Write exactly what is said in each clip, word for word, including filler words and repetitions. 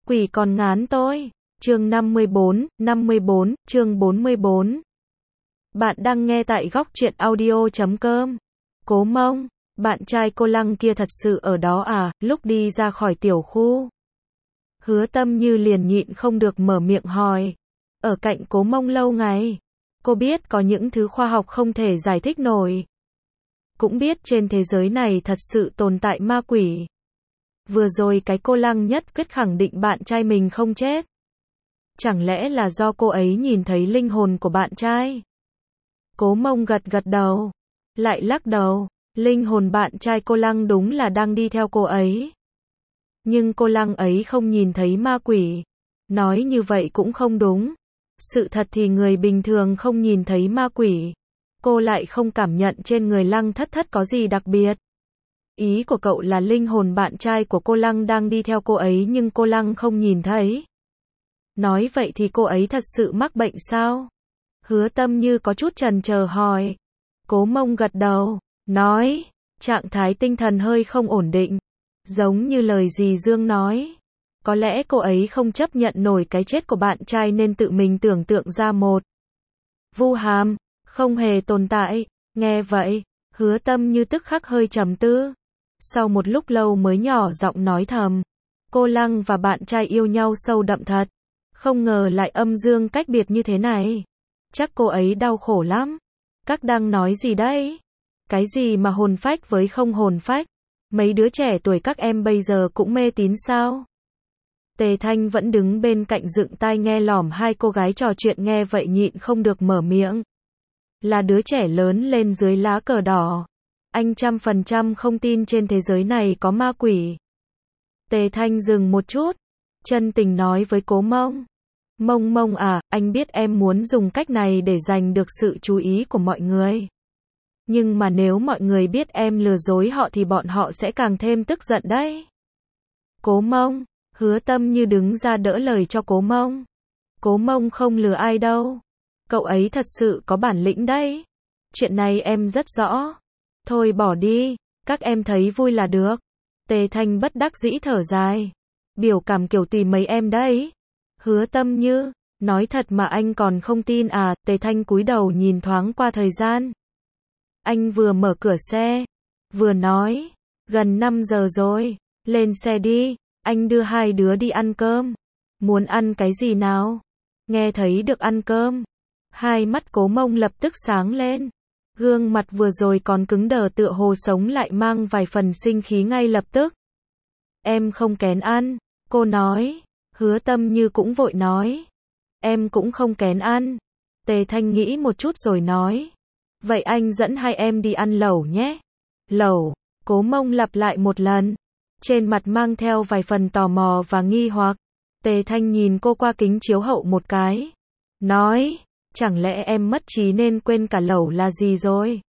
Quỷ còn ngán tôi. Chương năm mươi bốn, năm mươi bốn, chương bốn mươi bốn. Bạn đang nghe tại góc truyện audio chấm com. Cố Mông, bạn trai cô Lăng kia thật sự ở đó à? Lúc đi ra khỏi tiểu khu, Hứa Tâm Như liền nhịn không được mở miệng hỏi. Ở cạnh Cố Mông lâu ngày, cô biết có những thứ khoa học không thể giải thích nổi. Cũng biết trên thế giới này thật sự tồn tại ma quỷ. Vừa rồi cái cô Lăng nhất quyết khẳng định bạn trai mình không chết. Chẳng lẽ là do cô ấy nhìn thấy linh hồn của bạn trai? Cố Mông gật gật đầu, lại lắc đầu, linh hồn bạn trai cô Lăng đúng là đang đi theo cô ấy. Nhưng cô Lăng ấy không nhìn thấy ma quỷ. Nói như vậy cũng không đúng. Sự thật thì người bình thường không nhìn thấy ma quỷ. Cô lại không cảm nhận trên người Lăng Thất Thất có gì đặc biệt. Ý của cậu là linh hồn bạn trai của cô Lăng đang đi theo cô ấy nhưng cô Lăng không nhìn thấy. Nói vậy thì cô ấy thật sự mắc bệnh sao? Hứa Tâm Như có chút chần chờ hỏi. Cố Mông gật đầu, nói, trạng thái tinh thần hơi không ổn định. Giống như lời dì Dương nói. Có lẽ cô ấy không chấp nhận nổi cái chết của bạn trai nên tự mình tưởng tượng ra một vu hàm, không hề tồn tại. Nghe vậy, Hứa Tâm Như tức khắc hơi trầm tư. Sau một lúc lâu mới nhỏ giọng nói thầm. Cô Lăng và bạn trai yêu nhau sâu đậm thật. Không ngờ lại âm dương cách biệt như thế này. Chắc cô ấy đau khổ lắm. Các đang nói gì đấy? Cái gì mà hồn phách với không hồn phách? Mấy đứa trẻ tuổi các em bây giờ cũng mê tín sao? Tề Thanh vẫn đứng bên cạnh dựng tai nghe lỏm hai cô gái trò chuyện nghe vậy nhịn không được mở miệng. Là đứa trẻ lớn lên dưới lá cờ đỏ. Anh trăm phần trăm không tin trên thế giới này có ma quỷ. Tề Thanh dừng một chút, chân tình nói với Cố Mông. Mông Mông à, anh biết em muốn dùng cách này để giành được sự chú ý của mọi người. Nhưng mà nếu mọi người biết em lừa dối họ thì bọn họ sẽ càng thêm tức giận đấy. Cố Mông, Hứa Tâm Như đứng ra đỡ lời cho Cố Mông. Cố Mông không lừa ai đâu. Cậu ấy thật sự có bản lĩnh đấy. Chuyện này em rất rõ. Thôi bỏ đi, các em thấy vui là được. Tề Thanh bất đắc dĩ thở dài. Biểu cảm kiểu tùy mấy em đấy. Hứa Tâm Như, nói thật mà anh còn không tin à? Tề Thanh cúi đầu nhìn thoáng qua thời gian. Anh vừa mở cửa xe, vừa nói, gần năm giờ rồi, lên xe đi, anh đưa hai đứa đi ăn cơm. Muốn ăn cái gì nào? Nghe thấy được ăn cơm, hai mắt Cố Mông lập tức sáng lên. Gương mặt vừa rồi còn cứng đờ tựa hồ sống lại mang vài phần sinh khí ngay lập tức. Em không kén ăn, cô nói. Hứa Tâm Như cũng vội nói. Em cũng không kén ăn. Tề Thanh nghĩ một chút rồi nói. Vậy anh dẫn hai em đi ăn lẩu nhé. Lẩu, Cố Mông lặp lại một lần. Trên mặt mang theo vài phần tò mò và nghi hoặc. Tề Thanh nhìn cô qua kính chiếu hậu một cái. Nói, chẳng lẽ em mất trí nên quên cả lẩu là gì rồi?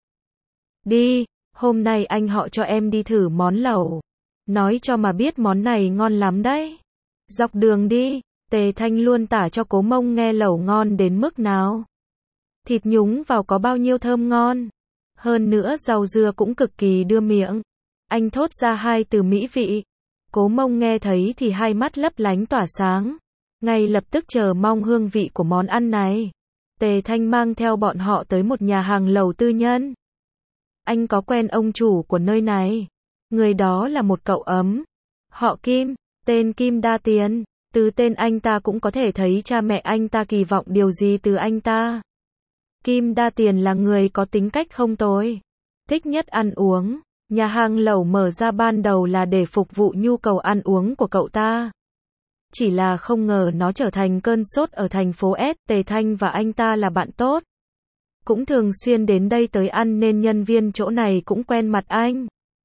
Đi, hôm nay anh họ cho em đi thử món lẩu. Nói cho mà biết món này ngon lắm đấy. Dọc đường đi, Tề Thanh luôn tả cho Cố Mông nghe lẩu ngon đến mức nào. Thịt nhúng vào có bao nhiêu thơm ngon. Hơn nữa rau dưa cũng cực kỳ đưa miệng. Anh thốt ra hai từ mỹ vị. Cố Mông nghe thấy thì hai mắt lấp lánh tỏa sáng. Ngay lập tức chờ mong hương vị của món ăn này. Tề Thanh mang theo bọn họ tới một nhà hàng lẩu tư nhân. Anh có quen ông chủ của nơi này. Người đó là một cậu ấm. Họ Kim, tên Kim Đa Tiền. Từ tên anh ta cũng có thể thấy cha mẹ anh ta kỳ vọng điều gì từ anh ta. Kim Đa Tiền là người có tính cách không tồi. Thích nhất ăn uống. Nhà hàng lẩu mở ra ban đầu là để phục vụ nhu cầu ăn uống của cậu ta. Chỉ là không ngờ nó trở thành cơn sốt ở thành phố S. Tề Thanh và anh ta là bạn tốt. Cũng thường xuyên đến đây tới ăn nên nhân viên chỗ này cũng quen mặt anh.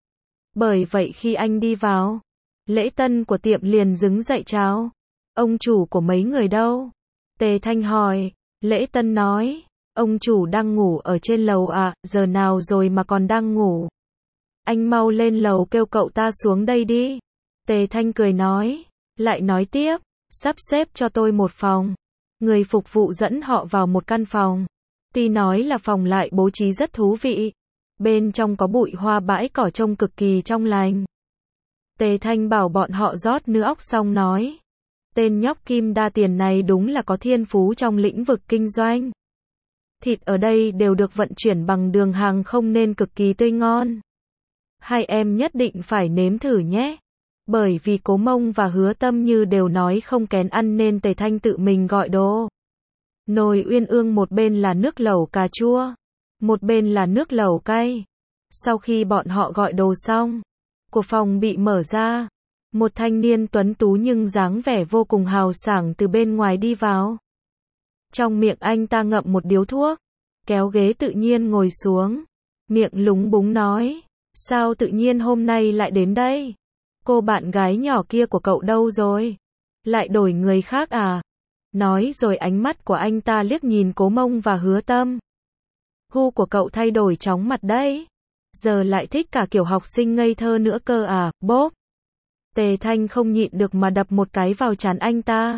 Bởi vậy khi anh đi vào, lễ tân của tiệm liền đứng dậy chào. Ông chủ của mấy người đâu? Tề Thanh hỏi. Lễ tân nói. Ông chủ đang ngủ ở trên lầu à, giờ nào rồi mà còn đang ngủ? Anh mau lên lầu kêu cậu ta xuống đây đi. Tề Thanh cười nói. Lại nói tiếp, sắp xếp cho tôi một phòng. Người phục vụ dẫn họ vào một căn phòng. Tuy nói là phòng lại bố trí rất thú vị. Bên trong có bụi hoa bãi cỏ trông cực kỳ trong lành. Tề Thanh bảo bọn họ rót nước óc xong nói. Tên nhóc Kim Đa Tiền này đúng là có thiên phú trong lĩnh vực kinh doanh. Thịt ở đây đều được vận chuyển bằng đường hàng không nên cực kỳ tươi ngon. Hai em nhất định phải nếm thử nhé. Bởi vì Cố Mông và Hứa Tâm Như đều nói không kén ăn nên Tề Thanh tự mình gọi đồ. Nồi uyên ương một bên là nước lẩu cà chua, một bên là nước lẩu cay. Sau khi bọn họ gọi đồ xong, cửa phòng bị mở ra. Một thanh niên tuấn tú nhưng dáng vẻ vô cùng hào sảng từ bên ngoài đi vào. Trong miệng anh ta ngậm một điếu thuốc, kéo ghế tự nhiên ngồi xuống. Miệng lúng búng nói, sao tự nhiên hôm nay lại đến đây? Cô bạn gái nhỏ kia của cậu đâu rồi? Lại đổi người khác à? Nói rồi ánh mắt của anh ta liếc nhìn Cố Mông và Hứa Tâm. Gu của cậu thay đổi chóng mặt đấy. Giờ lại thích cả kiểu học sinh ngây thơ nữa cơ à, bốp. Tề Thanh không nhịn được mà đập một cái vào trán anh ta.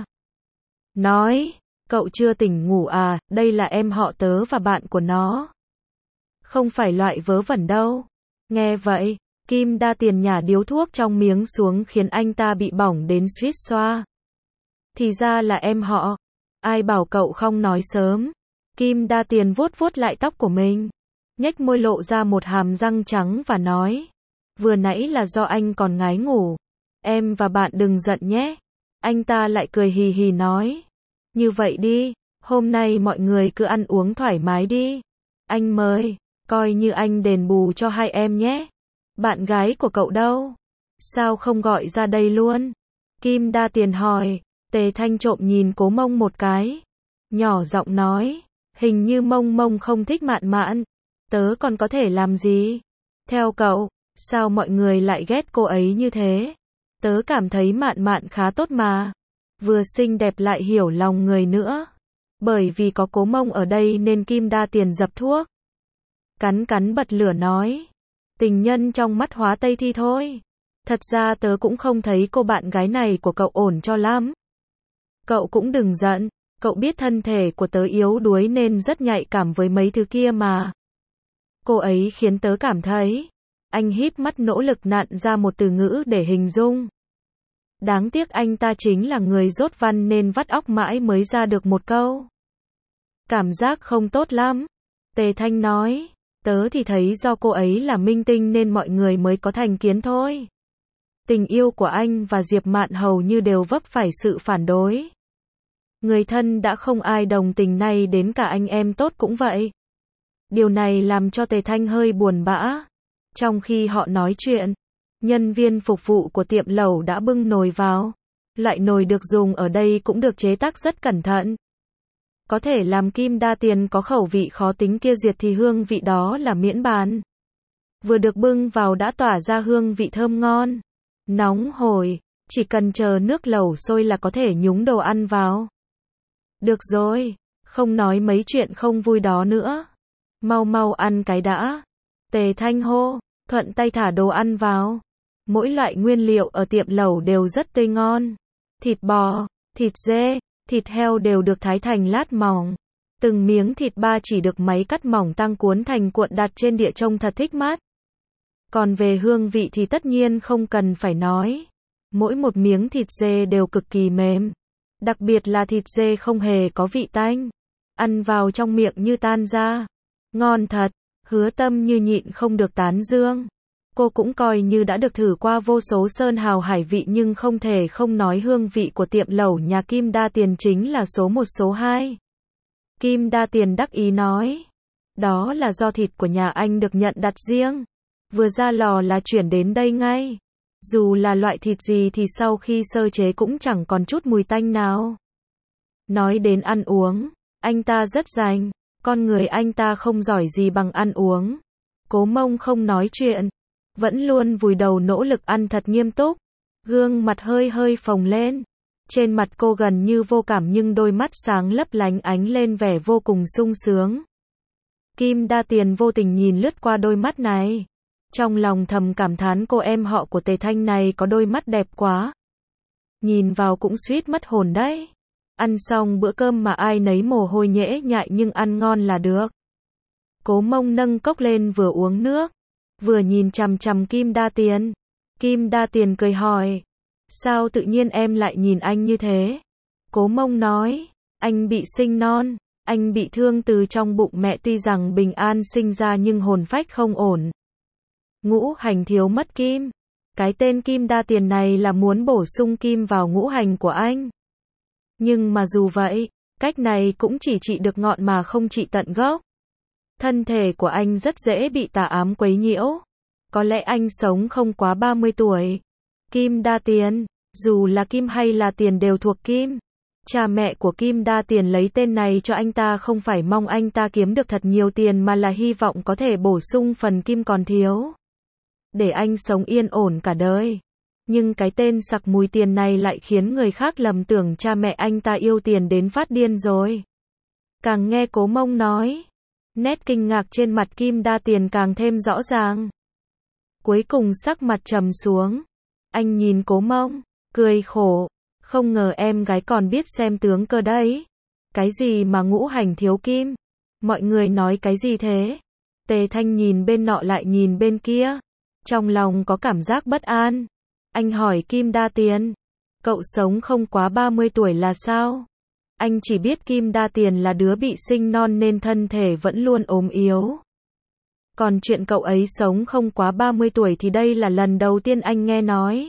Nói, cậu chưa tỉnh ngủ à, đây là em họ Tớ và bạn của nó. Không phải loại vớ vẩn đâu. Nghe vậy, Kim Đa Tiền nhả điếu thuốc trong miếng xuống khiến anh ta bị bỏng đến suýt xoa. Thì ra là em họ. Ai bảo cậu không nói sớm. Kim Đa Tiền vuốt vuốt lại tóc của mình, nhếch môi lộ ra một hàm răng trắng và nói. Vừa nãy là do anh còn ngái ngủ. Em và bạn đừng giận nhé. Anh ta lại cười hì hì nói. Như vậy đi, hôm nay mọi người cứ ăn uống thoải mái đi. Anh mời, coi như anh đền bù cho hai em nhé. Bạn gái của cậu đâu? Sao không gọi ra đây luôn? Kim Đa Tiền hỏi. Tề Thanh trộm nhìn Cố Mông một cái, nhỏ giọng nói, hình như Mông Mông không thích Mạn Mạn. Tớ còn có thể làm gì? Theo cậu, sao mọi người lại ghét cô ấy như thế? Tớ cảm thấy Mạn Mạn khá tốt mà. Vừa xinh đẹp lại hiểu lòng người nữa. Bởi vì có Cố Mông ở đây nên Kim Đa Tiền dập thuốc. Cắn cắn bật lửa nói. Tình nhân trong mắt hóa tây thi thôi. Thật ra tớ cũng không thấy cô bạn gái này của cậu ổn cho lắm. Cậu cũng đừng giận. Cậu biết thân thể của tớ yếu đuối nên rất nhạy cảm với mấy thứ kia mà. Cô ấy khiến tớ cảm thấy. Anh híp mắt nỗ lực nặn ra một từ ngữ để hình dung. Đáng tiếc anh ta chính là người dốt văn nên vắt óc mãi mới ra được một câu. Cảm giác không tốt lắm. Tề Thanh nói. Tớ thì thấy do cô ấy là minh tinh nên mọi người mới có thành kiến thôi. Tình yêu của anh và Diệp Mạn hầu như đều vấp phải sự phản đối. Người thân đã không ai đồng tình, nay đến cả anh em tốt cũng vậy. Điều này làm cho Tề Thanh hơi buồn bã. Trong khi họ nói chuyện, nhân viên phục vụ của tiệm lẩu đã bưng nồi vào. Loại nồi được dùng ở đây cũng được chế tác rất cẩn thận. Có thể làm Kim Đa Tiền có khẩu vị khó tính kia diệt thì hương vị đó là miễn bàn. Vừa được bưng vào đã tỏa ra hương vị thơm ngon, nóng hổi, chỉ cần chờ nước lẩu sôi là có thể nhúng đồ ăn vào. Được rồi, không nói mấy chuyện không vui đó nữa. Mau mau ăn cái đã. Tề Thanh hô, thuận tay thả đồ ăn vào. Mỗi loại nguyên liệu ở tiệm lẩu đều rất tươi ngon. Thịt bò, thịt dê, thịt heo đều được thái thành lát mỏng. Từng miếng thịt ba chỉ được máy cắt mỏng tăng cuốn thành cuộn đặt trên đĩa trông thật thích mắt. Còn về hương vị thì tất nhiên không cần phải nói. Mỗi một miếng thịt dê đều cực kỳ mềm. Đặc biệt là thịt dê không hề có vị tanh. Ăn vào trong miệng như tan ra. Ngon thật. Hứa Tâm Như nhịn không được tán dương. Cô cũng coi như đã được thử qua vô số sơn hào hải vị nhưng không thể không nói hương vị của tiệm lẩu nhà Kim Đa Tiền chính là số một số hai. Kim Đa Tiền đắc ý nói. Đó là do thịt của nhà anh được nhận đặt riêng. Vừa ra lò là chuyển đến đây ngay. Dù là loại thịt gì thì sau khi sơ chế cũng chẳng còn chút mùi tanh nào. Nói đến ăn uống, anh ta rất rành. Con người anh ta không giỏi gì bằng ăn uống. Cố Mông không nói chuyện, vẫn luôn vùi đầu nỗ lực ăn thật nghiêm túc. Gương mặt hơi hơi phồng lên. Trên mặt cô gần như vô cảm nhưng đôi mắt sáng lấp lánh ánh lên vẻ vô cùng sung sướng. Kim Đa Tiền vô tình nhìn lướt qua đôi mắt này. Trong lòng thầm cảm thán cô em họ của Tề Thanh này có đôi mắt đẹp quá. Nhìn vào cũng suýt mất hồn đấy. Ăn xong bữa cơm mà ai nấy mồ hôi nhễ nhại nhưng ăn ngon là được. Cố Mông nâng cốc lên vừa uống nước, vừa nhìn chằm chằm Kim Đa Tiền. Kim Đa Tiền cười hỏi. Sao tự nhiên em lại nhìn anh như thế? Cố Mông nói, anh bị sinh non, anh bị thương từ trong bụng mẹ, tuy rằng bình an sinh ra nhưng hồn phách không ổn. Ngũ hành thiếu mất kim. Cái tên Kim Đa Tiền này là muốn bổ sung kim vào ngũ hành của anh. Nhưng mà dù vậy, cách này cũng chỉ trị được ngọn mà không trị tận gốc. Thân thể của anh rất dễ bị tà ám quấy nhiễu. Có lẽ anh sống không quá ba mươi tuổi. Kim Đa Tiền, dù là kim hay là tiền đều thuộc kim. Cha mẹ của Kim Đa Tiền lấy tên này cho anh ta không phải mong anh ta kiếm được thật nhiều tiền mà là hy vọng có thể bổ sung phần kim còn thiếu. Để anh sống yên ổn cả đời. Nhưng cái tên sặc mùi tiền này lại khiến người khác lầm tưởng cha mẹ anh ta yêu tiền đến phát điên rồi. Càng nghe Cố Mông nói, nét kinh ngạc trên mặt Kim Đa Tiền càng thêm rõ ràng. Cuối cùng sắc mặt trầm xuống. Anh nhìn Cố Mông, cười khổ. Không ngờ em gái còn biết xem tướng cơ đấy. Cái gì mà ngũ hành thiếu kim? Mọi người nói cái gì thế? Tề Thanh nhìn bên nọ lại nhìn bên kia. Trong lòng có cảm giác bất an. Anh hỏi Kim Đa Tiền, cậu sống không quá ba mươi tuổi là sao? Anh chỉ biết Kim Đa Tiền là đứa bị sinh non nên thân thể vẫn luôn ốm yếu. Còn chuyện cậu ấy sống không quá ba mươi tuổi thì đây là lần đầu tiên anh nghe nói.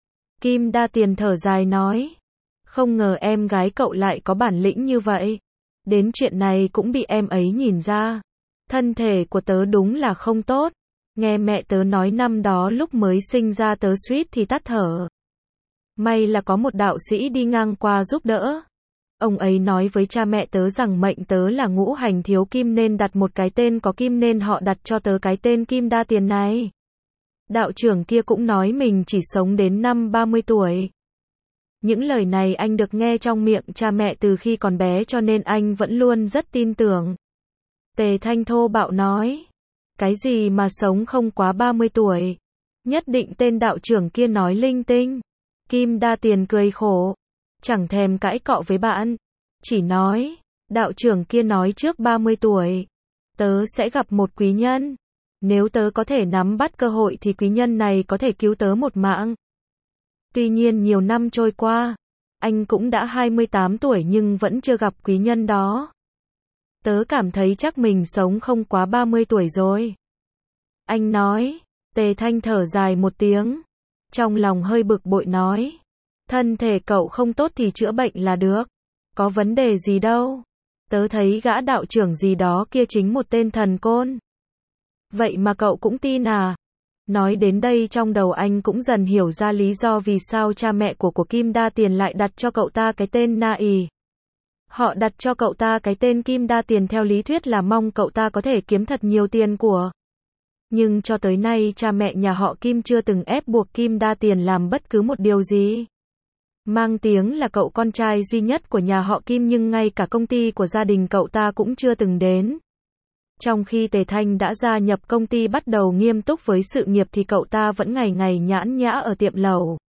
Kim Đa Tiền thở dài nói, không ngờ em gái cậu lại có bản lĩnh như vậy. Đến chuyện này cũng bị em ấy nhìn ra. Thân thể của tớ đúng là không tốt. Nghe mẹ tớ nói năm đó lúc mới sinh ra tớ suýt thì tắt thở. May là có một đạo sĩ đi ngang qua giúp đỡ. Ông ấy nói với cha mẹ tớ rằng mệnh tớ là ngũ hành thiếu kim nên đặt một cái tên có kim nên họ đặt cho tớ cái tên Kim Đa Tiền này. Đạo trưởng kia cũng nói mình chỉ sống đến năm ba mươi tuổi. Những lời này anh được nghe trong miệng cha mẹ từ khi còn bé cho nên anh vẫn luôn rất tin tưởng. Tề Thanh thô bạo nói, cái gì mà sống không quá ba mươi tuổi? Nhất định tên đạo trưởng kia nói linh tinh. Kim Đa Tiền cười khổ, chẳng thèm cãi cọ với bạn, chỉ nói, đạo trưởng kia nói trước ba mươi tuổi, tớ sẽ gặp một quý nhân. Nếu tớ có thể nắm bắt cơ hội thì quý nhân này có thể cứu tớ một mạng. Tuy nhiên nhiều năm trôi qua, anh cũng đã hai mươi tám tuổi nhưng vẫn chưa gặp quý nhân đó. Tớ cảm thấy chắc mình sống không quá ba mươi tuổi rồi. Anh nói. Tề Thanh thở dài một tiếng. Trong lòng hơi bực bội nói. Thân thể cậu không tốt thì chữa bệnh là được. Có vấn đề gì đâu. Tớ thấy gã đạo trưởng gì đó kia chính một tên thần côn. Vậy mà cậu cũng tin à? Nói đến đây trong đầu anh cũng dần hiểu ra lý do vì sao cha mẹ của của Kim Đa Tiền lại đặt cho cậu ta cái tên Na ì. Họ đặt cho cậu ta cái tên Kim Đa Tiền theo lý thuyết là mong cậu ta có thể kiếm thật nhiều tiền của. Nhưng cho tới nay cha mẹ nhà họ Kim chưa từng ép buộc Kim Đa Tiền làm bất cứ một điều gì. Mang tiếng là cậu con trai duy nhất của nhà họ Kim nhưng ngay cả công ty của gia đình cậu ta cũng chưa từng đến. Trong khi Tề Thanh đã gia nhập công ty bắt đầu nghiêm túc với sự nghiệp thì cậu ta vẫn ngày ngày nhãn nhã ở tiệm lẩu.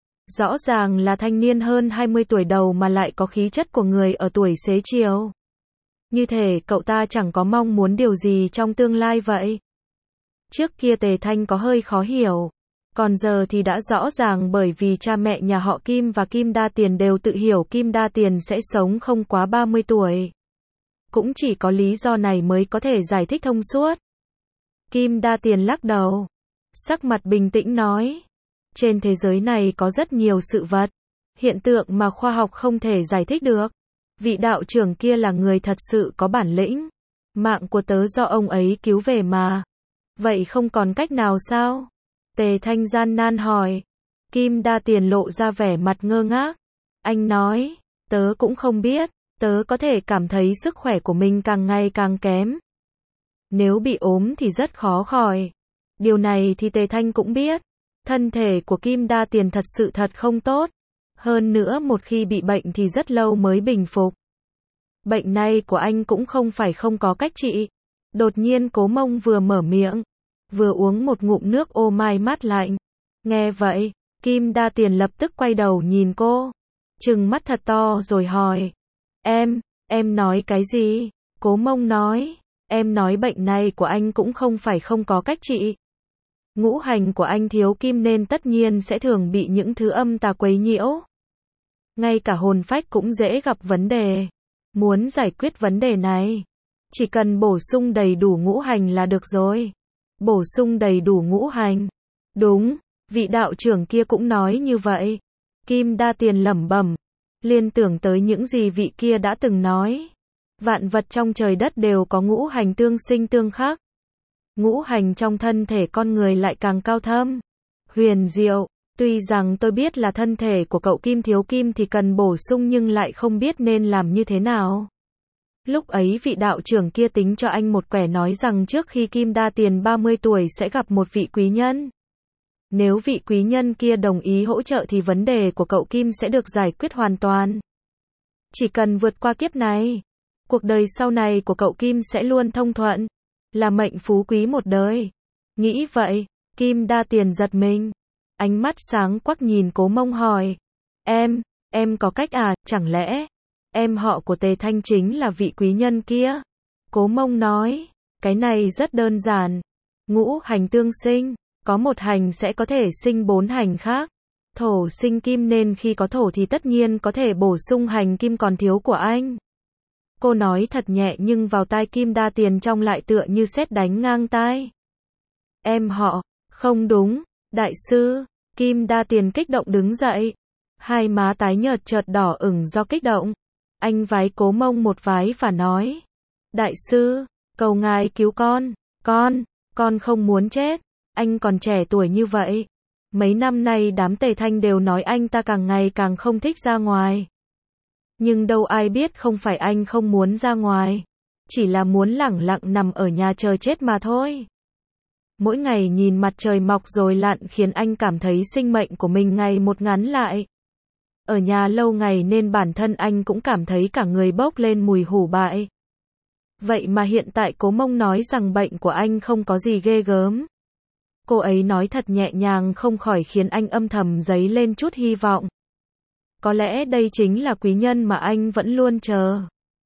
Rõ ràng là thanh niên hơn hai mươi tuổi đầu mà lại có khí chất của người ở tuổi xế chiều. Như thể cậu ta chẳng có mong muốn điều gì trong tương lai vậy. Trước kia Tề Thanh có hơi khó hiểu. Còn giờ thì đã rõ ràng bởi vì cha mẹ nhà họ Kim và Kim Đa Tiền đều tự hiểu Kim Đa Tiền sẽ sống không quá ba mươi tuổi. Cũng chỉ có lý do này mới có thể giải thích thông suốt. Kim Đa Tiền lắc đầu. Sắc mặt bình tĩnh nói. Trên thế giới này có rất nhiều sự vật, hiện tượng mà khoa học không thể giải thích được. Vị đạo trưởng kia là người thật sự có bản lĩnh. Mạng của tớ do ông ấy cứu về mà. Vậy không còn cách nào sao? Tề Thanh gian nan hỏi. Kim Đa Tiền lộ ra vẻ mặt ngơ ngác. Anh nói, tớ cũng không biết, tớ có thể cảm thấy sức khỏe của mình càng ngày càng kém. Nếu bị ốm thì rất khó khỏi. Điều này thì Tề Thanh cũng biết. Thân thể của Kim Đa Tiền thật sự thật không tốt. Hơn nữa một khi bị bệnh thì rất lâu mới bình phục. Bệnh này của anh cũng không phải không có cách trị. Đột nhiên Cố Mông vừa mở miệng, vừa uống một ngụm nước ô mai mát lạnh. Nghe vậy, Kim Đa Tiền lập tức quay đầu nhìn cô, trừng mắt thật to rồi hỏi. Em, em nói cái gì? Cố Mông nói, em nói bệnh này của anh cũng không phải không có cách trị. Ngũ hành của anh thiếu kim nên tất nhiên sẽ thường bị những thứ âm tà quấy nhiễu. Ngay cả hồn phách cũng dễ gặp vấn đề. Muốn giải quyết vấn đề này, chỉ cần bổ sung đầy đủ ngũ hành là được rồi. Bổ sung đầy đủ ngũ hành. Đúng, vị đạo trưởng kia cũng nói như vậy. Kim Đa Tiền lẩm bẩm, liên tưởng tới những gì vị kia đã từng nói. Vạn vật trong trời đất đều có ngũ hành tương sinh tương khắc. Ngũ hành trong thân thể con người lại càng cao thâm, huyền diệu. Tuy rằng tôi biết là thân thể của cậu Kim thiếu kim thì cần bổ sung nhưng lại không biết nên làm như thế nào. Lúc ấy vị đạo trưởng kia tính cho anh một quẻ nói rằng trước khi Kim Đa Tiền ba mươi tuổi sẽ gặp một vị quý nhân. Nếu vị quý nhân kia đồng ý hỗ trợ thì vấn đề của cậu Kim sẽ được giải quyết hoàn toàn. Chỉ cần vượt qua kiếp này, cuộc đời sau này của cậu Kim sẽ luôn thông thuận, là mệnh phú quý một đời. Nghĩ vậy, Kim Đa Tiền giật mình. Ánh mắt sáng quắc nhìn Cố Mông hỏi. Em, em có cách à, chẳng lẽ em họ của Tề Thanh chính là vị quý nhân kia? Cố Mông nói, cái này rất đơn giản. Ngũ hành tương sinh, có một hành sẽ có thể sinh bốn hành khác. Thổ sinh kim nên khi có thổ thì tất nhiên có thể bổ sung hành kim còn thiếu của anh. Cô nói thật nhẹ nhưng vào tai Kim Đa Tiền trong lại tựa như sét đánh ngang tai. Em họ, không đúng, đại sư. Kim Đa Tiền kích động đứng dậy. Hai má tái nhợt chợt đỏ ửng do kích động. Anh vái Cố Mông một vái và nói. Đại sư, cầu ngài cứu con. Con, con không muốn chết. Anh còn trẻ tuổi như vậy. Mấy năm nay đám Tề Thanh đều nói anh ta càng ngày càng không thích ra ngoài. Nhưng đâu ai biết không phải anh không muốn ra ngoài. Chỉ là muốn lẳng lặng nằm ở nhà chờ chết mà thôi. Mỗi ngày nhìn mặt trời mọc rồi lặn khiến anh cảm thấy sinh mệnh của mình ngày một ngắn lại. Ở nhà lâu ngày nên bản thân anh cũng cảm thấy cả người bốc lên mùi hủ bại. Vậy mà hiện tại Cố Mông nói rằng bệnh của anh không có gì ghê gớm. Cô ấy nói thật nhẹ nhàng không khỏi khiến anh âm thầm dấy lên chút hy vọng. Có lẽ đây chính là quý nhân mà anh vẫn luôn chờ.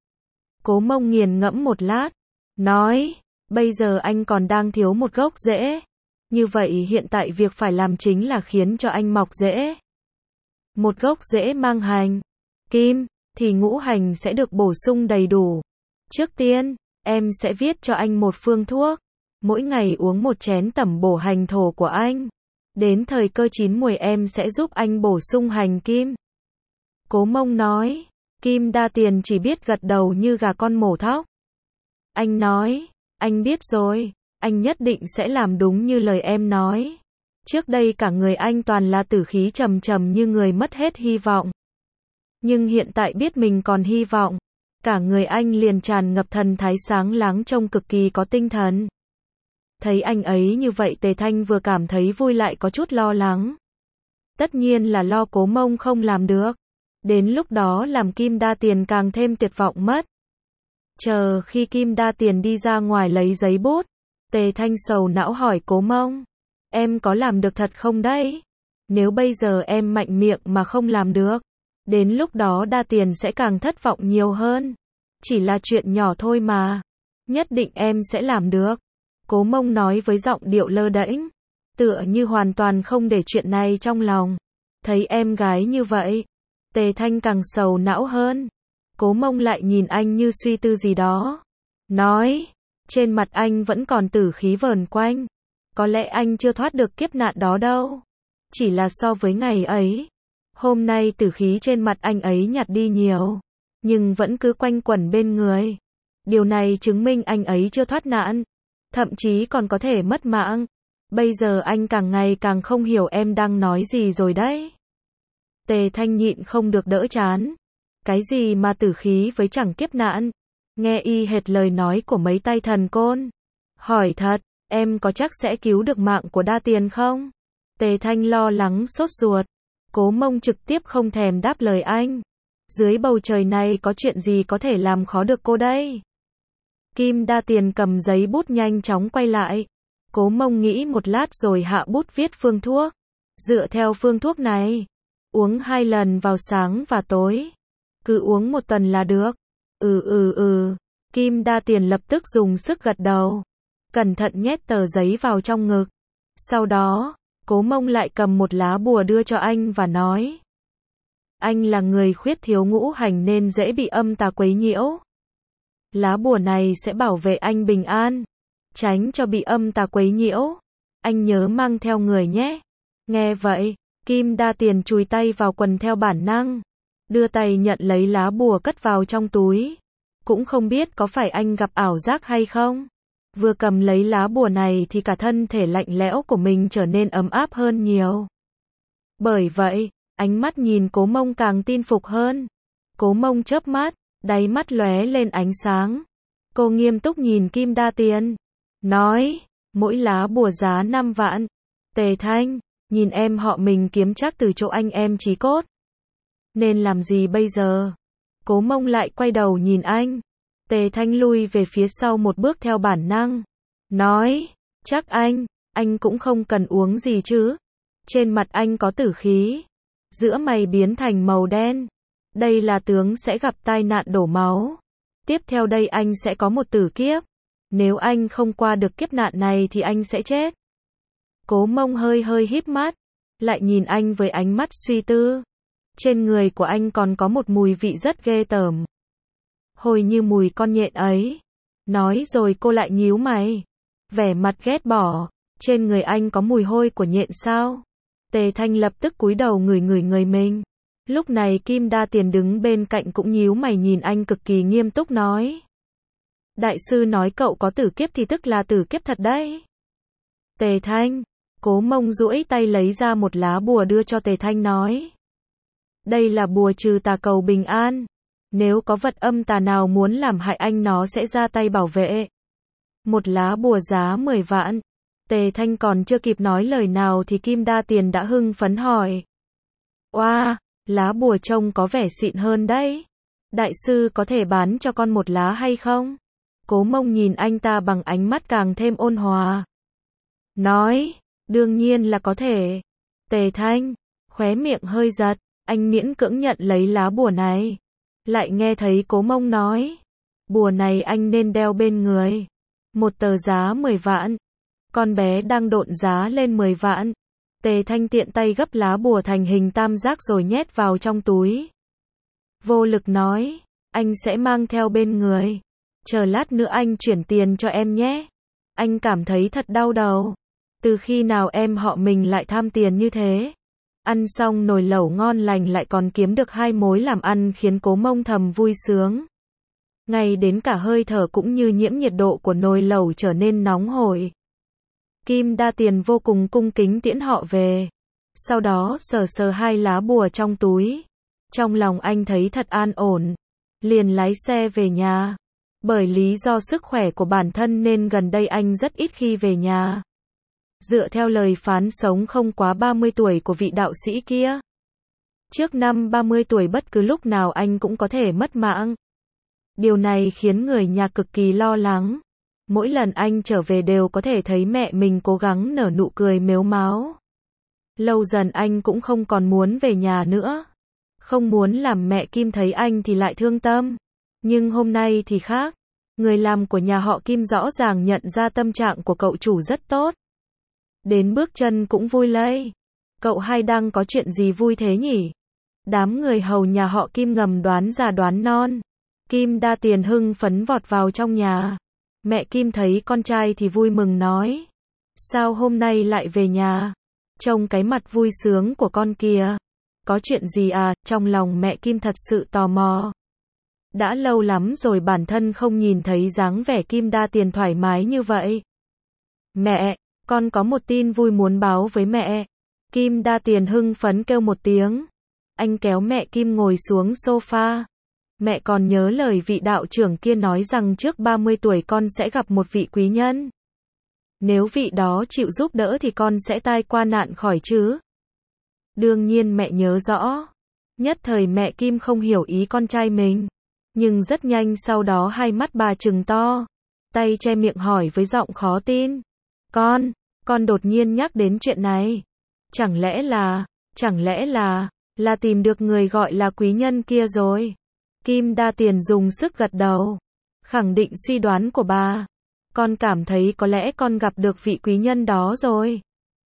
Cố Mông nghiền ngẫm một lát, nói, bây giờ anh còn đang thiếu một gốc rễ. Như vậy hiện tại việc phải làm chính là khiến cho anh mọc rễ. Một gốc rễ mang hành, kim, thì ngũ hành sẽ được bổ sung đầy đủ. Trước tiên, em sẽ viết cho anh một phương thuốc. Mỗi ngày uống một chén tẩm bổ hành thổ của anh. Đến thời cơ chín muồi em sẽ giúp anh bổ sung hành kim. Cố Mông nói. Kim Đa Tiền chỉ biết gật đầu như gà con mổ thóc. Anh nói, anh biết rồi, anh nhất định sẽ làm đúng như lời em nói. Trước đây cả người anh toàn là tử khí trầm trầm như người mất hết hy vọng. Nhưng hiện tại biết mình còn hy vọng, cả người anh liền tràn ngập thần thái sáng láng trông cực kỳ có tinh thần. Thấy anh ấy như vậy Tề Thanh vừa cảm thấy vui lại có chút lo lắng. Tất nhiên là lo Cố Mông không làm được. Đến lúc đó làm Kim Đa Tiền càng thêm tuyệt vọng mất. Chờ khi Kim Đa Tiền đi ra ngoài lấy giấy bút, Tề Thanh sầu não hỏi Cố Mông. Em có làm được thật không đấy? Nếu bây giờ em mạnh miệng mà không làm được, đến lúc đó Đa Tiền sẽ càng thất vọng nhiều hơn. Chỉ là chuyện nhỏ thôi mà. Nhất định em sẽ làm được. Cố Mông nói với giọng điệu lơ đễnh, tựa như hoàn toàn không để chuyện này trong lòng. Thấy em gái như vậy, Tề Thanh càng sầu não hơn. Cố Mông lại nhìn anh như suy tư gì đó. Nói, trên mặt anh vẫn còn tử khí vờn quanh. Có lẽ anh chưa thoát được kiếp nạn đó đâu. Chỉ là so với ngày ấy, hôm nay tử khí trên mặt anh ấy nhạt đi nhiều. Nhưng vẫn cứ quanh quẩn bên người. Điều này chứng minh anh ấy chưa thoát nạn. Thậm chí còn có thể mất mạng. Bây giờ anh càng ngày càng không hiểu em đang nói gì rồi đấy. Tề Thanh nhịn không được đỡ chán. Cái gì mà tử khí với chẳng kiếp nạn? Nghe y hệt lời nói của mấy tay thần côn. Hỏi thật, em có chắc sẽ cứu được mạng của Đa Tiền không? Tề Thanh lo lắng sốt ruột. Cố Mông trực tiếp không thèm đáp lời anh. Dưới bầu trời này có chuyện gì có thể làm khó được cô đây? Kim Đa Tiền cầm giấy bút nhanh chóng quay lại. Cố Mông nghĩ một lát rồi hạ bút viết phương thuốc. Dựa theo phương thuốc này, uống hai lần vào sáng và tối. Cứ uống một tuần là được. Ừ ừ ừ. Kim Đa Tiền lập tức dùng sức gật đầu. Cẩn thận nhét tờ giấy vào trong ngực. Sau đó, Cố Mông lại cầm một lá bùa đưa cho anh và nói. Anh là người khuyết thiếu ngũ hành nên dễ bị âm tà quấy nhiễu. Lá bùa này sẽ bảo vệ anh bình an, tránh cho bị âm tà quấy nhiễu. Anh nhớ mang theo người nhé. Nghe vậy, Kim Đa Tiền chùi tay vào quần theo bản năng, đưa tay nhận lấy lá bùa cất vào trong túi. Cũng không biết có phải anh gặp ảo giác hay không. Vừa cầm lấy lá bùa này thì cả thân thể lạnh lẽo của mình trở nên ấm áp hơn nhiều. Bởi vậy, ánh mắt nhìn Cố Mông càng tin phục hơn. Cố Mông chớp mắt, đáy mắt lóe lên ánh sáng. Cô nghiêm túc nhìn Kim Đa Tiền, nói, mỗi lá bùa giá năm vạn. Tề Thanh, nhìn em họ mình kiếm chắc từ chỗ anh em chí cốt. Nên làm gì bây giờ? Cố Mông lại quay đầu nhìn anh. Tề Thanh lui về phía sau một bước theo bản năng. Nói, chắc anh, anh cũng không cần uống gì chứ. Trên mặt anh có tử khí. Giữa mày biến thành màu đen. Đây là tướng sẽ gặp tai nạn đổ máu. Tiếp theo đây anh sẽ có một tử kiếp. Nếu anh không qua được kiếp nạn này thì anh sẽ chết. Cố Mông hơi hơi híp mắt. Lại nhìn anh với ánh mắt suy tư. Trên người của anh còn có một mùi vị rất ghê tởm. Hồi như mùi con nhện ấy. Nói rồi cô lại nhíu mày. Vẻ mặt ghét bỏ. Trên người anh có mùi hôi của nhện sao? Tề Thanh lập tức cúi đầu ngửi ngửi người mình. Lúc này Kim Đa Tiền đứng bên cạnh cũng nhíu mày nhìn anh cực kỳ nghiêm túc nói. Đại sư nói cậu có tử kiếp thì tức là tử kiếp thật đấy. Tề Thanh, Cố Mông duỗi tay lấy ra một lá bùa đưa cho Tề Thanh nói. Đây là bùa trừ tà cầu bình an. Nếu có vật âm tà nào muốn làm hại anh nó sẽ ra tay bảo vệ. Một lá bùa giá mười vạn. Tề Thanh còn chưa kịp nói lời nào thì Kim Đa Tiền đã hưng phấn hỏi. Oa, wow, lá bùa trông có vẻ xịn hơn đấy. Đại sư có thể bán cho con một lá hay không? Cố Mông nhìn anh ta bằng ánh mắt càng thêm ôn hòa. Nói, đương nhiên là có thể. Tề Thanh, khóe miệng hơi giật, anh miễn cưỡng nhận lấy lá bùa này. Lại nghe thấy Cố Mông nói. Bùa này anh nên đeo bên người. Một tờ giá mười vạn. Con bé đang độn giá lên mười vạn. Tề Thanh tiện tay gấp lá bùa thành hình tam giác rồi nhét vào trong túi. Vô Lực nói, anh sẽ mang theo bên người. Chờ lát nữa anh chuyển tiền cho em nhé. Anh cảm thấy thật đau đầu. Từ khi nào em họ mình lại tham tiền như thế? Ăn xong nồi lẩu ngon lành lại còn kiếm được hai mối làm ăn khiến Cố Mông thầm vui sướng. Ngay đến cả hơi thở cũng như nhiễm nhiệt độ của nồi lẩu trở nên nóng hổi. Kim Đa Tiền vô cùng cung kính tiễn họ về. Sau đó sờ sờ hai lá bùa trong túi. Trong lòng anh thấy thật an ổn. Liền lái xe về nhà. Bởi lý do sức khỏe của bản thân nên gần đây anh rất ít khi về nhà. Dựa theo lời phán sống không quá ba mươi tuổi của vị đạo sĩ kia. Trước năm ba mươi tuổi bất cứ lúc nào anh cũng có thể mất mạng. Điều này khiến người nhà cực kỳ lo lắng. Mỗi lần anh trở về đều có thể thấy mẹ mình cố gắng nở nụ cười mếu máo. Lâu dần anh cũng không còn muốn về nhà nữa. Không muốn làm mẹ Kim thấy anh thì lại thương tâm. Nhưng hôm nay thì khác. Người làm của nhà họ Kim rõ ràng nhận ra tâm trạng của cậu chủ rất tốt. Đến bước chân cũng vui lây. Cậu hai đang có chuyện gì vui thế nhỉ? Đám người hầu nhà họ Kim ngầm đoán già đoán non. Kim Đa Tiền hưng phấn vọt vào trong nhà. Mẹ Kim thấy con trai thì vui mừng nói. Sao hôm nay lại về nhà? Trông cái mặt vui sướng của con kìa. Có chuyện gì à? Trong lòng mẹ Kim thật sự tò mò. Đã lâu lắm rồi bản thân không nhìn thấy dáng vẻ Kim Đa Tiền thoải mái như vậy. Mẹ, con có một tin vui muốn báo với mẹ. Kim Đa Tiền hưng phấn kêu một tiếng. Anh kéo mẹ Kim ngồi xuống sofa. Mẹ còn nhớ lời vị đạo trưởng kia nói rằng trước ba mươi tuổi con sẽ gặp một vị quý nhân. Nếu vị đó chịu giúp đỡ thì con sẽ tai qua nạn khỏi chứ? Đương nhiên mẹ nhớ rõ. Nhất thời mẹ Kim không hiểu ý con trai mình. Nhưng rất nhanh sau đó hai mắt bà trừng to. Tay che miệng hỏi với giọng khó tin. Con, con đột nhiên nhắc đến chuyện này. Chẳng lẽ là, chẳng lẽ là, là tìm được người gọi là quý nhân kia rồi? Kim Đa Tiền dùng sức gật đầu. Khẳng định suy đoán của bà. Con cảm thấy có lẽ con gặp được vị quý nhân đó rồi.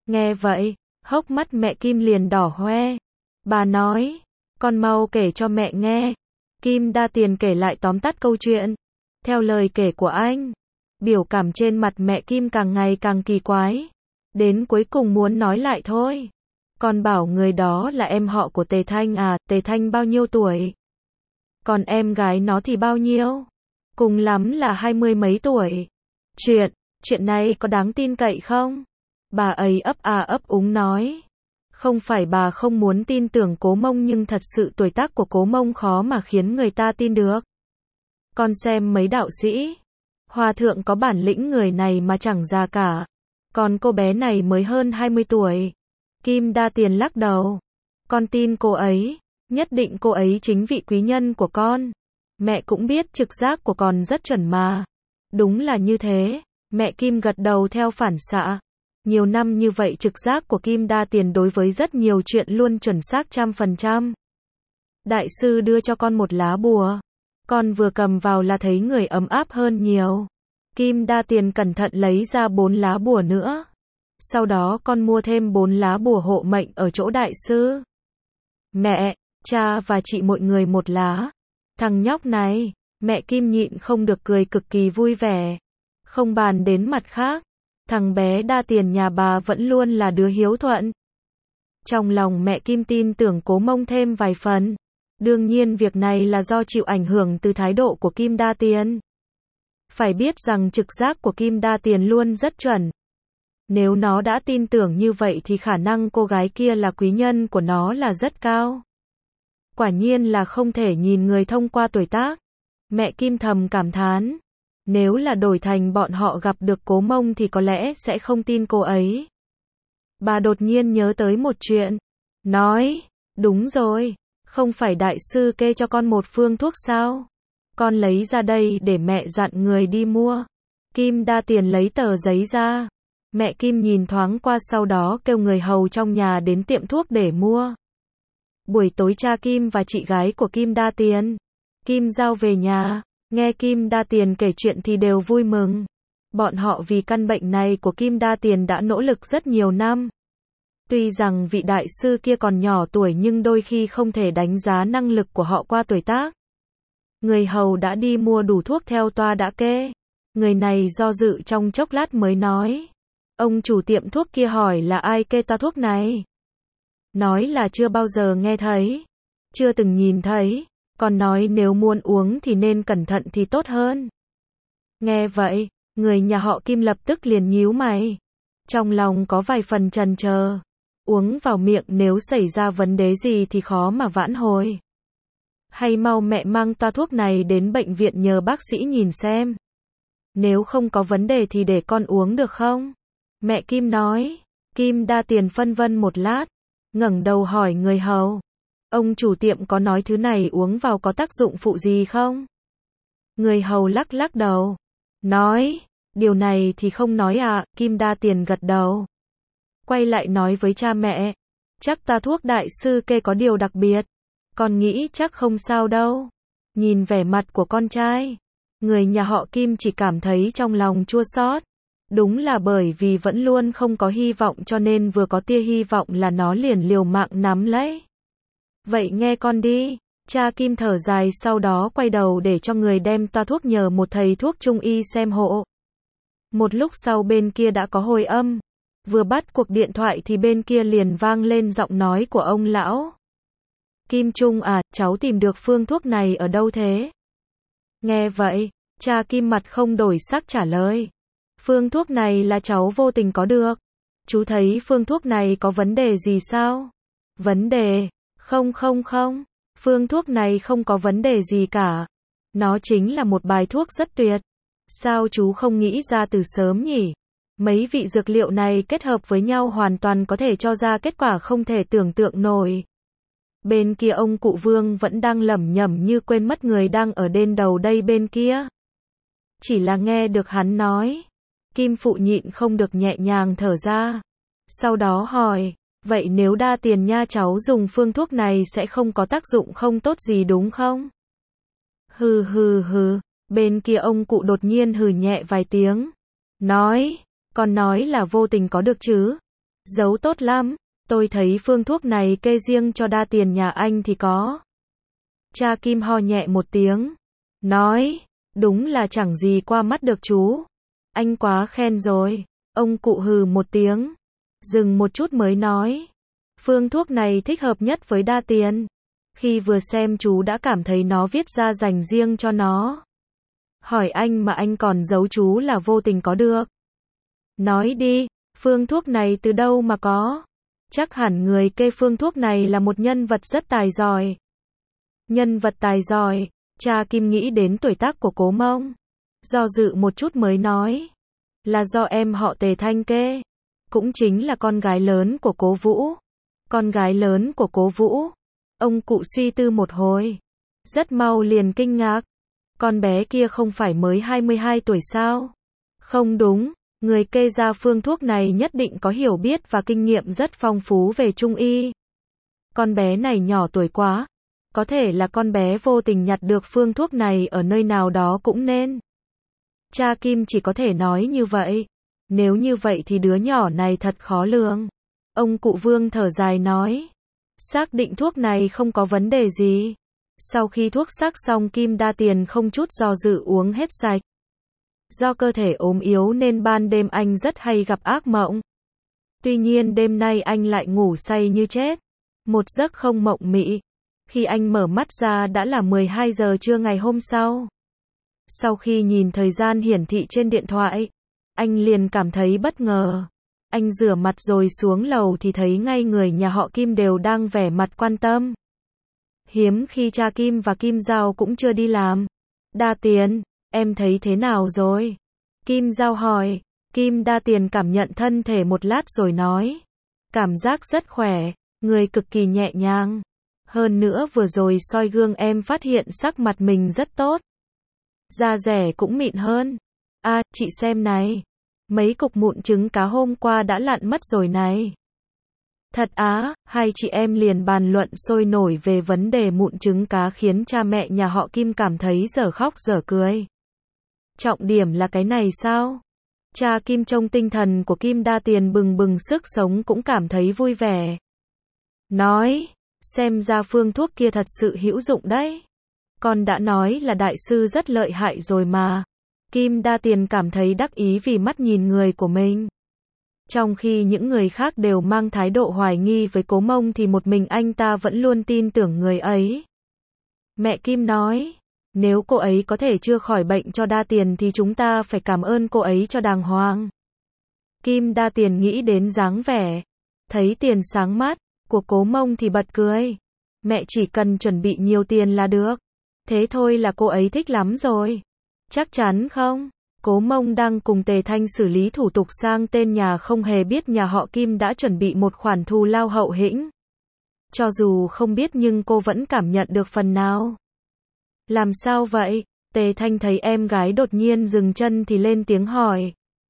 Nghe vậy, hốc mắt mẹ Kim liền đỏ hoe. Bà nói, con mau kể cho mẹ nghe. Kim Đa Tiền kể lại tóm tắt câu chuyện. Theo lời kể của anh, biểu cảm trên mặt mẹ Kim càng ngày càng kỳ quái. Đến cuối cùng muốn nói lại thôi. Con bảo người đó là em họ của Tề Thanh à, Tề Thanh bao nhiêu tuổi? Còn em gái nó thì bao nhiêu? Cùng lắm là hai mươi mấy tuổi. Chuyện, chuyện này có đáng tin cậy không? Bà ấy ấp à ấp úng nói. Không phải bà không muốn tin tưởng Cố Mông, nhưng thật sự tuổi tác của Cố Mông khó mà khiến người ta tin được. Con xem mấy đạo sĩ. Hòa thượng có bản lĩnh người này mà chẳng già cả. Còn cô bé này mới hơn hai mươi tuổi. Kim Đa Tiền lắc đầu. Con tin cô ấy. Nhất định cô ấy chính vị quý nhân của con. Mẹ cũng biết trực giác của con rất chuẩn mà. Đúng là như thế. Mẹ Kim gật đầu theo phản xạ. Nhiều năm như vậy trực giác của Kim Đa Tiền đối với rất nhiều chuyện luôn chuẩn xác trăm phần trăm. Đại sư đưa cho con một lá bùa. Con vừa cầm vào là thấy người ấm áp hơn nhiều. Kim Đa Tiền cẩn thận lấy ra bốn lá bùa nữa. Sau đó con mua thêm bốn lá bùa hộ mệnh ở chỗ đại sư. Mẹ, cha và chị mọi người một lá. Thằng nhóc này, mẹ Kim nhịn không được cười cực kỳ vui vẻ. Không bàn đến mặt khác, thằng bé Đa Tiền nhà bà vẫn luôn là đứa hiếu thuận. Trong lòng mẹ Kim tin tưởng Cố Mông thêm vài phần. Đương nhiên việc này là do chịu ảnh hưởng từ thái độ của Kim Đa Tiền. Phải biết rằng trực giác của Kim Đa Tiền luôn rất chuẩn. Nếu nó đã tin tưởng như vậy thì khả năng cô gái kia là quý nhân của nó là rất cao. Quả nhiên là không thể nhìn người thông qua tuổi tác. Mẹ Kim thầm cảm thán. Nếu là đổi thành bọn họ gặp được Cố Mông thì có lẽ sẽ không tin cô ấy. Bà đột nhiên nhớ tới một chuyện. Nói, đúng rồi, không phải đại sư kê cho con một phương thuốc sao? Con lấy ra đây để mẹ dặn người đi mua. Kim Đa Tiền lấy tờ giấy ra. Mẹ Kim nhìn thoáng qua sau đó kêu người hầu trong nhà đến tiệm thuốc để mua. Buổi tối cha Kim và chị gái của Kim Đa Tiền, Kim Giao về nhà, nghe Kim Đa Tiền kể chuyện thì đều vui mừng. Bọn họ vì căn bệnh này của Kim Đa Tiền đã nỗ lực rất nhiều năm. Tuy rằng vị đại sư kia còn nhỏ tuổi nhưng đôi khi không thể đánh giá năng lực của họ qua tuổi tác. Người hầu đã đi mua đủ thuốc theo toa đã kê. Người này do dự trong chốc lát mới nói. Ông chủ tiệm thuốc kia hỏi là ai kê toa thuốc này. Nói là chưa bao giờ nghe thấy. Chưa từng nhìn thấy. Còn nói nếu muốn uống thì nên cẩn thận thì tốt hơn. Nghe vậy, người nhà họ Kim lập tức liền nhíu mày. Trong lòng có vài phần chần chờ. Uống vào miệng nếu xảy ra vấn đề gì thì khó mà vãn hồi. Hay mau mẹ mang toa thuốc này đến bệnh viện nhờ bác sĩ nhìn xem. Nếu không có vấn đề thì để con uống được không? Mẹ Kim nói. Kim Đa Tiền phân vân một lát. Ngẩng đầu hỏi người hầu. Ông chủ tiệm có nói thứ này uống vào có tác dụng phụ gì không? Người hầu lắc lắc đầu. Nói. Điều này thì không nói à, Kim Đa Tiền gật đầu. Quay lại nói với cha mẹ. Chắc ta thuốc đại sư kê có điều đặc biệt. Con nghĩ chắc không sao đâu. Nhìn vẻ mặt của con trai. Người nhà họ Kim chỉ cảm thấy trong lòng chua xót. Đúng là bởi vì vẫn luôn không có hy vọng cho nên vừa có tia hy vọng là nó liền liều mạng nắm lấy. Vậy nghe con đi. Cha Kim thở dài sau đó quay đầu để cho người đem toa thuốc nhờ một thầy thuốc trung y xem hộ. Một lúc sau bên kia đã có hồi âm. Vừa bắt cuộc điện thoại thì bên kia liền vang lên giọng nói của ông lão. Kim Trung à, cháu tìm được phương thuốc này ở đâu thế? Nghe vậy, cha Kim mặt không đổi sắc trả lời. Phương thuốc này là cháu vô tình có được. Chú thấy phương thuốc này có vấn đề gì sao? Vấn đề? Không không không. Phương thuốc này không có vấn đề gì cả. Nó chính là một bài thuốc rất tuyệt. Sao chú không nghĩ ra từ sớm nhỉ? Mấy vị dược liệu này kết hợp với nhau hoàn toàn có thể cho ra kết quả không thể tưởng tượng nổi. Bên kia ông cụ Vương vẫn đang lẩm nhẩm như quên mất người đang ở đên đầu đây bên kia. Chỉ là nghe được hắn nói. Kim Phụ nhịn không được nhẹ nhàng thở ra. Sau đó hỏi, vậy nếu Đa Tiền nha cháu dùng phương thuốc này sẽ không có tác dụng không tốt gì đúng không? Hừ hừ hừ, bên kia ông cụ đột nhiên hừ nhẹ vài tiếng. Nói, con nói là vô tình có được chứ? Giấu tốt lắm, tôi thấy phương thuốc này kê riêng cho đa tiền nhà anh thì có. Cha Kim ho nhẹ một tiếng, nói, đúng là chẳng gì qua mắt được chú. Anh quá khen rồi. Ông cụ hừ một tiếng, dừng một chút mới nói, phương thuốc này thích hợp nhất với đa tiền. Khi vừa xem chú đã cảm thấy nó viết ra dành riêng cho nó. Hỏi anh mà anh còn giấu chú là vô tình có được. Nói đi, phương thuốc này từ đâu mà có? Chắc hẳn người kê phương thuốc này là một nhân vật rất tài giỏi. Nhân vật tài giỏi, cha Kim nghĩ đến tuổi tác của Cố Mông. Do dự một chút mới nói, là do em họ Tề Thanh kê. Cũng chính là con gái lớn của Cố Vũ. Con gái lớn của Cố Vũ. Ông cụ suy tư một hồi. Rất mau liền kinh ngạc. Con bé kia không phải mới hai mươi hai tuổi sao? Không đúng, người kê ra phương thuốc này nhất định có hiểu biết và kinh nghiệm rất phong phú về trung y. Con bé này nhỏ tuổi quá. Có thể là con bé vô tình nhặt được phương thuốc này ở nơi nào đó cũng nên. Cha Kim chỉ có thể nói như vậy. Nếu như vậy thì đứa nhỏ này thật khó lường. Ông cụ Vương thở dài nói. Xác định thuốc này không có vấn đề gì. Sau khi thuốc sắc xong Kim đa tiền không chút do dự uống hết sạch. Do cơ thể ốm yếu nên ban đêm anh rất hay gặp ác mộng. Tuy nhiên đêm nay anh lại ngủ say như chết. Một giấc không mộng mị. Khi anh mở mắt ra đã là mười hai giờ trưa ngày hôm sau. Sau khi nhìn thời gian hiển thị trên điện thoại, anh liền cảm thấy bất ngờ. Anh rửa mặt rồi xuống lầu thì thấy ngay người nhà họ Kim đều đang vẻ mặt quan tâm. Hiếm khi cha Kim và Kim Giao cũng chưa đi làm. Đa tiền, em thấy thế nào rồi? Kim Giao hỏi. Kim đa tiền cảm nhận thân thể một lát rồi nói. Cảm giác rất khỏe, người cực kỳ nhẹ nhàng. Hơn nữa vừa rồi soi gương em phát hiện sắc mặt mình rất tốt. Da dẻ cũng mịn hơn. À, chị xem này. Mấy cục mụn trứng cá hôm qua đã lặn mất rồi này. Thật á, hai chị em liền bàn luận sôi nổi về vấn đề mụn trứng cá khiến cha mẹ nhà họ Kim cảm thấy dở khóc dở cười. Trọng điểm là cái này sao? Cha Kim trông tinh thần của Kim đa tiền bừng bừng sức sống cũng cảm thấy vui vẻ. Nói, xem ra phương thuốc kia thật sự hữu dụng đấy. Con đã nói là đại sư rất lợi hại rồi mà. Kim đa tiền cảm thấy đắc ý vì mắt nhìn người của mình. Trong khi những người khác đều mang thái độ hoài nghi với Cố Mông thì một mình anh ta vẫn luôn tin tưởng người ấy. Mẹ Kim nói, nếu cô ấy có thể chữa khỏi bệnh cho đa tiền thì chúng ta phải cảm ơn cô ấy cho đàng hoàng. Kim đa tiền nghĩ đến dáng vẻ, thấy tiền sáng mắt của Cố Mông thì bật cười. Mẹ chỉ cần chuẩn bị nhiều tiền là được. Thế thôi là cô ấy thích lắm rồi. Chắc chắn không? Cố Mông đang cùng Tề Thanh xử lý thủ tục sang tên nhà không hề biết nhà họ Kim đã chuẩn bị một khoản thù lao hậu hĩnh. Cho dù không biết nhưng cô vẫn cảm nhận được phần nào. Làm sao vậy? Tề Thanh thấy em gái đột nhiên dừng chân thì lên tiếng hỏi.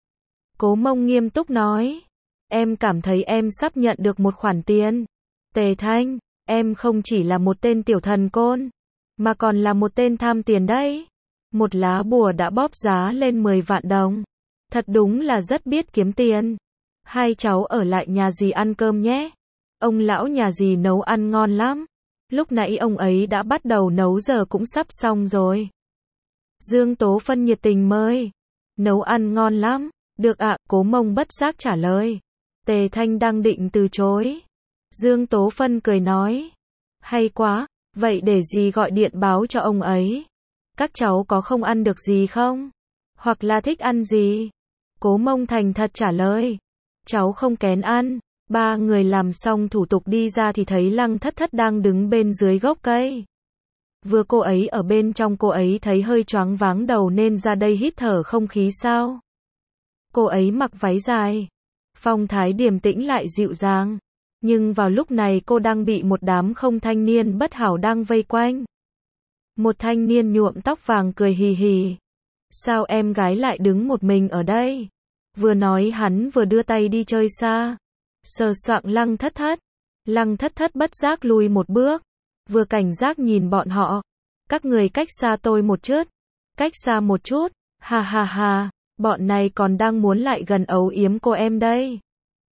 Cố Mông nghiêm túc nói. Em cảm thấy em sắp nhận được một khoản tiền. Tề Thanh, em không chỉ là một tên tiểu thần côn, mà còn là một tên tham tiền đấy. Một lá bùa đã bóp giá lên mười vạn đồng. Thật đúng là rất biết kiếm tiền. Hai cháu ở lại nhà dì ăn cơm nhé. Ông lão nhà dì nấu ăn ngon lắm. Lúc nãy ông ấy đã bắt đầu nấu giờ cũng sắp xong rồi. Dương Tố Phân nhiệt tình mời. Nấu ăn ngon lắm. Được ạ, Cố Mông bất giác trả lời. Tề Thanh đang định từ chối. Dương Tố Phân cười nói. Hay quá, vậy để dì gọi điện báo cho ông ấy. Các cháu có không ăn được gì không? Hoặc là thích ăn gì? Cố Mông thành thật trả lời. Cháu không kén ăn. Ba người làm xong thủ tục đi ra thì thấy Lăng Thất Thất đang đứng bên dưới gốc cây. Vừa cô ấy ở bên trong cô ấy thấy hơi choáng váng đầu nên ra đây hít thở không khí sao. Cô ấy mặc váy dài. Phong thái điềm tĩnh lại dịu dàng. Nhưng vào lúc này cô đang bị một đám không thanh niên bất hảo đang vây quanh. Một thanh niên nhuộm tóc vàng cười hì hì. Sao em gái lại đứng một mình ở đây? Vừa nói hắn vừa đưa tay đi chơi xa. Sờ soạng Lăng Thất Thất. Lăng Thất Thất bất giác lùi một bước. Vừa cảnh giác nhìn bọn họ. Các người cách xa tôi một chút. Cách xa một chút. Ha ha ha. Bọn này còn đang muốn lại gần ấu yếm cô em đây.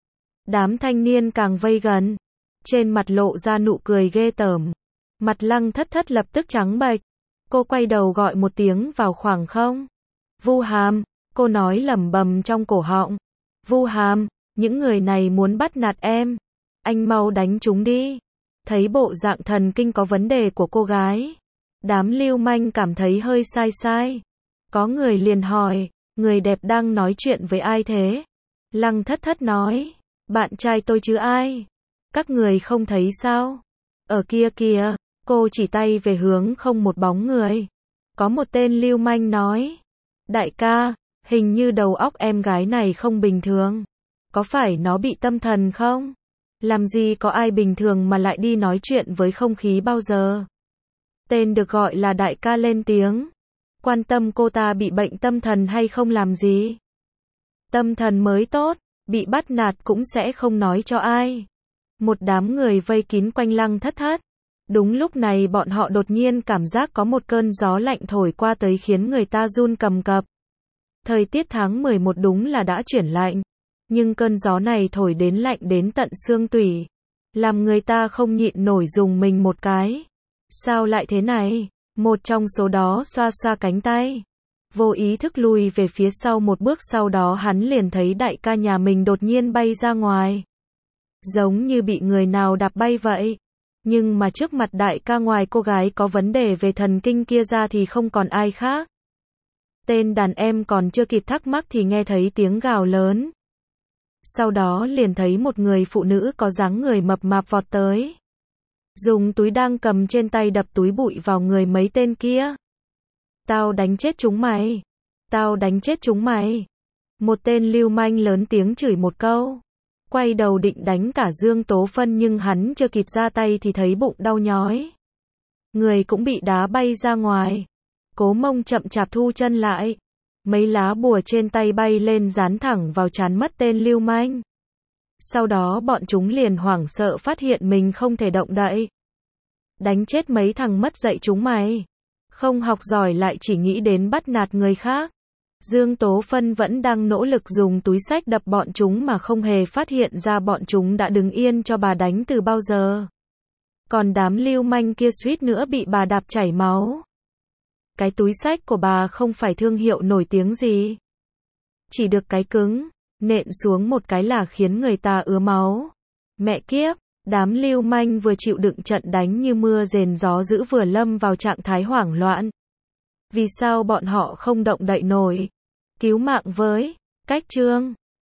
Đám thanh niên càng vây gần. Trên mặt lộ ra nụ cười ghê tởm. Mặt Lăng Thất Thất lập tức trắng bệch. Cô quay đầu gọi một tiếng vào khoảng không. Vu Hàm, cô nói lẩm bẩm trong cổ họng. Vu Hàm, những người này muốn bắt nạt em. Anh mau đánh chúng đi. Thấy bộ dạng thần kinh có vấn đề của cô gái. Đám lưu manh cảm thấy hơi sai sai. Có người liền hỏi, người đẹp đang nói chuyện với ai thế? Lăng Thất Thất nói, bạn trai tôi chứ ai? Các người không thấy sao? Ở kia kìa, cô chỉ tay về hướng không một bóng người. Có một tên lưu manh nói, đại ca, hình như đầu óc em gái này không bình thường. Có phải nó bị tâm thần không? Làm gì có ai bình thường mà lại đi nói chuyện với không khí bao giờ? Tên được gọi là đại ca lên tiếng. Quan tâm cô ta bị bệnh tâm thần hay không làm gì? Tâm thần mới tốt, bị bắt nạt cũng sẽ không nói cho ai. Một đám người vây kín quanh Lăng Thất Thất. Đúng lúc này bọn họ đột nhiên cảm giác có một cơn gió lạnh thổi qua tới khiến người ta run cầm cập. Thời tiết tháng mười một đúng là đã chuyển lạnh. Nhưng cơn gió này thổi đến lạnh đến tận xương tủy. Làm người ta không nhịn nổi dùng mình một cái. Sao lại thế này? Một trong số đó xoa xoa cánh tay. Vô ý thức lùi về phía sau một bước, sau đó hắn liền thấy đại ca nhà mình đột nhiên bay ra ngoài. Giống như bị người nào đạp bay vậy. Nhưng mà trước mặt đại ca ngoài cô gái có vấn đề về thần kinh kia ra thì không còn ai khác. Tên đàn em còn chưa kịp thắc mắc thì nghe thấy tiếng gào lớn. Sau đó liền thấy một người phụ nữ có dáng người mập mạp vọt tới. Dùng túi đang cầm trên tay đập túi bụi vào người mấy tên kia. Tao đánh chết chúng mày. Tao đánh chết chúng mày. Một tên lưu manh lớn tiếng chửi một câu. Quay đầu định đánh cả Dương Tố Phân nhưng hắn chưa kịp ra tay thì thấy bụng đau nhói. Người cũng bị đá bay ra ngoài. Cố Mông chậm chạp thu chân lại. Mấy lá bùa trên tay bay lên dán thẳng vào trán mất tên lưu manh. Sau đó bọn chúng liền hoảng sợ phát hiện mình không thể động đậy. Đánh chết mấy thằng mất dạy chúng mày. Không học giỏi lại chỉ nghĩ đến bắt nạt người khác. Dương Tố Phân vẫn đang nỗ lực dùng túi xách đập bọn chúng mà không hề phát hiện ra bọn chúng đã đứng yên cho bà đánh từ bao giờ. Còn đám lưu manh kia suýt nữa bị bà đạp chảy máu. Cái túi xách của bà không phải thương hiệu nổi tiếng gì. Chỉ được cái cứng, nện xuống một cái là khiến người ta ứa máu. Mẹ kiếp, đám lưu manh vừa chịu đựng trận đánh như mưa rền gió dữ vừa lâm vào trạng thái hoảng loạn. Vì sao bọn họ không động đậy nổi? Cứu mạng với, cách chương.